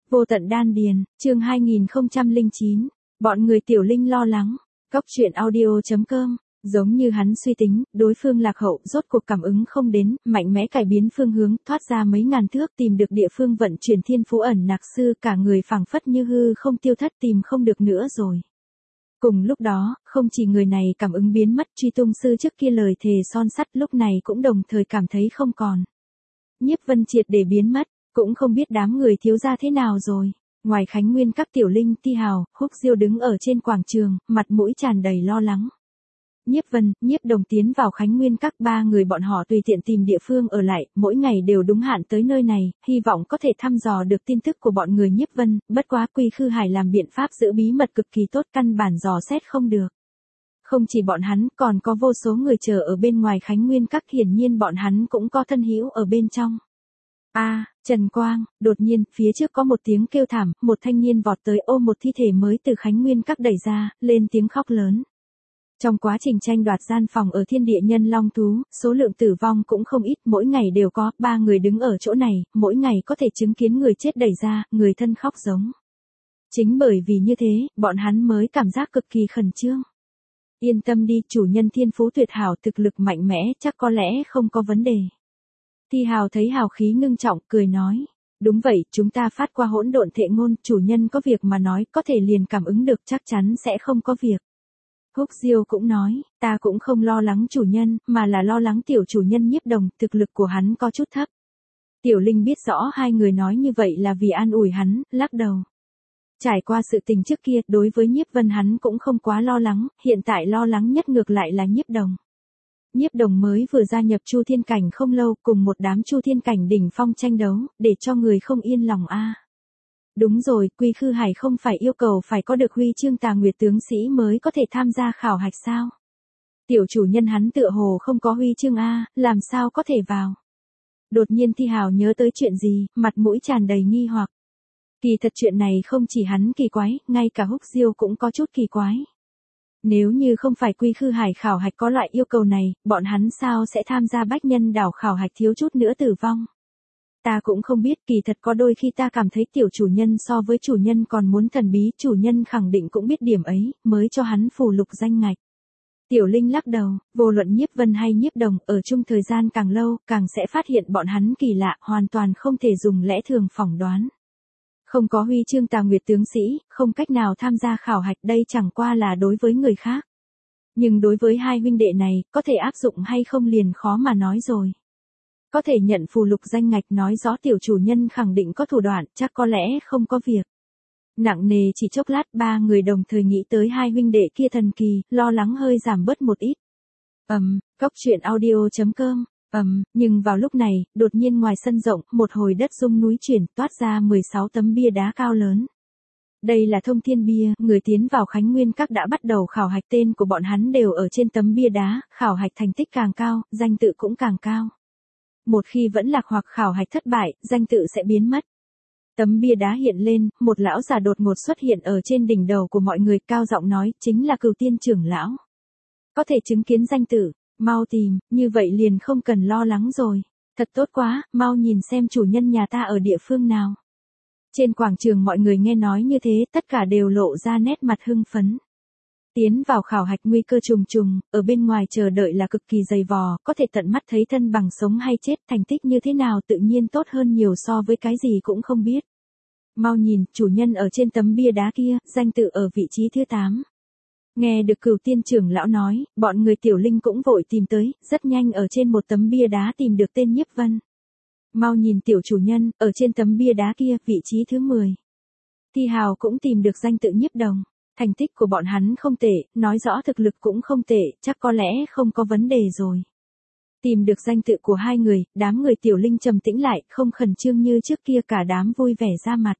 Vô tận đan điền, chương 2009, bọn người Tiểu Linh lo lắng, Cóc truyện audio.com, giống như hắn suy tính, đối phương lạc hậu, rốt cuộc cảm ứng không đến, mạnh mẽ cải biến phương hướng, thoát ra mấy ngàn thước tìm được địa phương vận chuyển thiên phú ẩn nặc sư, cả người phảng phất như hư không tiêu thất tìm không được nữa rồi. Cùng lúc đó, không chỉ người này cảm ứng biến mất truy tung sư trước kia lời thề son sắt lúc này cũng đồng thời cảm thấy không còn. Nhiếp Vân triệt để biến mất. Cũng không biết đám người thiếu gia thế nào rồi. Ngoài Khánh Nguyên các Tiểu Linh, Ti Hào, Húc Diêu đứng ở trên quảng trường, mặt mũi tràn đầy lo lắng. Nhiếp Vân, Nhiếp Đồng tiến vào Khánh Nguyên các, ba người bọn họ tùy tiện tìm địa phương ở lại, mỗi ngày đều đúng hạn tới nơi này, hy vọng có thể thăm dò được tin tức của bọn người Nhiếp Vân, bất quá Quy Khư Hải làm biện pháp giữ bí mật cực kỳ tốt, căn bản dò xét không được. Không chỉ bọn hắn, còn có vô số người chờ ở bên ngoài Khánh Nguyên các, hiển nhiên bọn hắn cũng có thân hữu ở bên trong. Trần Quang, đột nhiên, phía trước có một tiếng kêu thảm, một thanh niên vọt tới ôm một thi thể mới từ Khánh Nguyên các đẩy ra, lên tiếng khóc lớn. Trong quá trình tranh đoạt gian phòng ở Thiên Địa Nhân Long Thú, số lượng tử vong cũng không ít, mỗi ngày đều có, 3 người đứng ở chỗ này, mỗi ngày có thể chứng kiến người chết đẩy ra, người thân khóc giống. Chính bởi vì như thế, bọn hắn mới cảm giác cực kỳ khẩn trương. Yên tâm đi, chủ nhân thiên phú tuyệt hảo, thực lực mạnh mẽ, chắc có lẽ không có vấn đề. Ti Hào thấy hào khí ngưng trọng, cười nói. Đúng vậy, chúng ta phát qua hỗn độn thệ ngôn, chủ nhân có việc mà nói, có thể liền cảm ứng được, chắc chắn sẽ không có việc. Húc Diêu cũng nói, ta cũng không lo lắng chủ nhân, mà là lo lắng tiểu chủ nhân Nhiếp Đồng, thực lực của hắn có chút thấp. Tiểu Linh biết rõ hai người nói như vậy là vì an ủi hắn, lắc đầu. Trải qua sự tình trước kia, đối với Nhiếp Vân hắn cũng không quá lo lắng, hiện tại lo lắng nhất ngược lại là Nhiếp Đồng. Nhiếp Đồng mới vừa gia nhập Chu Thiên Cảnh không lâu, cùng một đám Chu Thiên Cảnh đỉnh phong tranh đấu, để cho người không yên lòng a. Đúng rồi, Quy Khư Hải không phải yêu cầu phải có được huy chương Tà Nguyệt tướng sĩ mới có thể tham gia khảo hạch sao? Tiểu chủ nhân hắn tựa hồ không có huy chương a, làm sao có thể vào? Đột nhiên Thi Hào nhớ tới chuyện gì, mặt mũi tràn đầy nghi hoặc. Kỳ thật chuyện này không chỉ hắn kỳ quái, ngay cả Húc Diêu cũng có chút kỳ quái. Nếu như không phải Quy Khư Hải khảo hạch có loại yêu cầu này, bọn hắn sao sẽ tham gia Bách Nhân đảo khảo hạch thiếu chút nữa tử vong. Ta cũng không biết, kỳ thật có đôi khi ta cảm thấy tiểu chủ nhân so với chủ nhân còn muốn thần bí, chủ nhân khẳng định cũng biết điểm ấy, mới cho hắn phù lục danh ngạch. Tiểu Linh lắc đầu, vô luận Nhiếp Vân hay Nhiếp Đồng, ở chung thời gian càng lâu, càng sẽ phát hiện bọn hắn kỳ lạ, hoàn toàn không thể dùng lẽ thường phỏng đoán. Không có huy chương Tà Nguyệt tướng sĩ, không cách nào tham gia khảo hạch, đây chẳng qua là đối với người khác. Nhưng đối với hai huynh đệ này, có thể áp dụng hay không liền khó mà nói rồi. Có thể nhận phù lục danh ngạch nói rõ tiểu chủ nhân khẳng định có thủ đoạn, chắc có lẽ không có việc. Nặng nề chỉ chốc lát, ba người đồng thời nghĩ tới hai huynh đệ kia thần kỳ, lo lắng hơi giảm bớt một ít. Cóc truyện audio.com. Nhưng vào lúc này, đột nhiên ngoài sân rộng, một hồi đất rung núi chuyển, toát ra 16 tấm bia đá cao lớn. Đây là thông thiên bia, người tiến vào Khánh Nguyên các đã bắt đầu khảo hạch, tên của bọn hắn đều ở trên tấm bia đá, khảo hạch thành tích càng cao, danh tự cũng càng cao. Một khi vẫn lạc hoặc khảo hạch thất bại, danh tự sẽ biến mất. Tấm bia đá hiện lên, một lão già đột ngột xuất hiện ở trên đỉnh đầu của mọi người, cao giọng nói, chính là Cửu Tiên trưởng lão. Có thể chứng kiến danh tự. Mau tìm, như vậy liền không cần lo lắng rồi. Thật tốt quá, mau nhìn xem chủ nhân nhà ta ở địa phương nào. Trên quảng trường mọi người nghe nói như thế, tất cả đều lộ ra nét mặt hưng phấn. Tiến vào khảo hạch nguy cơ trùng trùng, ở bên ngoài chờ đợi là cực kỳ dày vò, có thể tận mắt thấy thân bằng sống hay chết, thành tích như thế nào tự nhiên tốt hơn nhiều so với cái gì cũng không biết. Mau nhìn, chủ nhân ở trên tấm bia đá kia, danh tự ở vị trí thứ 8. Nghe được Cửu Tiên trưởng lão nói, bọn người Tiểu Linh cũng vội tìm tới, rất nhanh ở trên một tấm bia đá tìm được tên Nhiếp Vân. Mau nhìn tiểu chủ nhân, ở trên tấm bia đá kia, vị trí thứ 10. Thi Hào cũng tìm được danh tự Nhiếp Đồng, thành tích của bọn hắn không tệ, nói rõ thực lực cũng không tệ, chắc có lẽ không có vấn đề rồi. Tìm được danh tự của hai người, đám người Tiểu Linh trầm tĩnh lại, không khẩn trương như trước kia, cả đám vui vẻ ra mặt.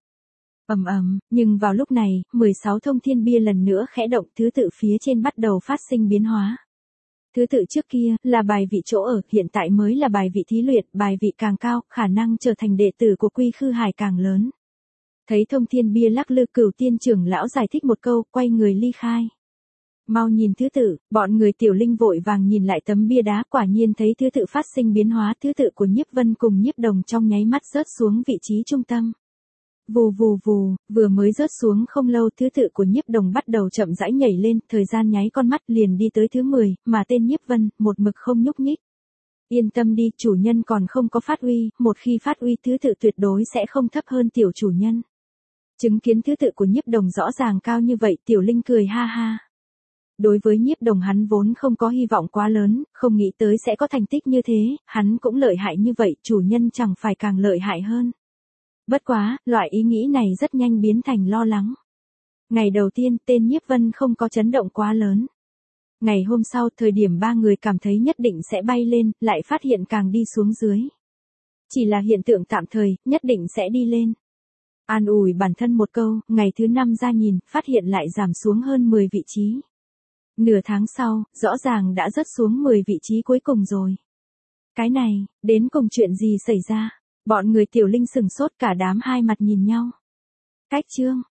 Nhưng vào lúc này, 16 thông thiên bia lần nữa khẽ động, thứ tự phía trên bắt đầu phát sinh biến hóa. Thứ tự trước kia, là bài vị chỗ ở, hiện tại mới là bài vị thí luyện, bài vị càng cao, khả năng trở thành đệ tử của Quy Khư Hải càng lớn. Thấy thông thiên bia lắc lư, Cửu Tiên trưởng lão giải thích một câu, quay người ly khai. Mau nhìn thứ tự, bọn người Tiểu Linh vội vàng nhìn lại tấm bia đá, quả nhiên thấy thứ tự phát sinh biến hóa, thứ tự của Nhiếp Vân cùng Nhiếp Đồng trong nháy mắt rớt xuống vị trí trung tâm. Vù vù vù, vừa mới rớt xuống không lâu thứ tự của Nhiếp Đồng bắt đầu chậm rãi nhảy lên, thời gian nháy con mắt liền đi tới thứ 10, mà tên Nhiếp Vân, một mực không nhúc nhích. Yên tâm đi, chủ nhân còn không có phát uy, một khi phát uy thứ tự tuyệt đối sẽ không thấp hơn tiểu chủ nhân. Chứng kiến thứ tự của Nhiếp Đồng rõ ràng cao như vậy, Tiểu Linh cười ha ha. Đối với Nhiếp Đồng hắn vốn không có hy vọng quá lớn, không nghĩ tới sẽ có thành tích như thế, hắn cũng lợi hại như vậy, chủ nhân chẳng phải càng lợi hại hơn. Bất quá, loại ý nghĩ này rất nhanh biến thành lo lắng. Ngày đầu tiên, tên Nhiếp Vân không có chấn động quá lớn. Ngày hôm sau, thời điểm ba người cảm thấy nhất định sẽ bay lên, lại phát hiện càng đi xuống dưới. Chỉ là hiện tượng tạm thời, nhất định sẽ đi lên. An ủi bản thân một câu, ngày thứ 5 ra nhìn, phát hiện lại giảm xuống hơn 10 vị trí. Nửa tháng sau, rõ ràng đã rớt xuống 10 vị trí cuối cùng rồi. Cái này, đến cùng chuyện gì xảy ra? Bọn người Tiểu Linh sừng sốt, cả đám hai mặt nhìn nhau. Cách chương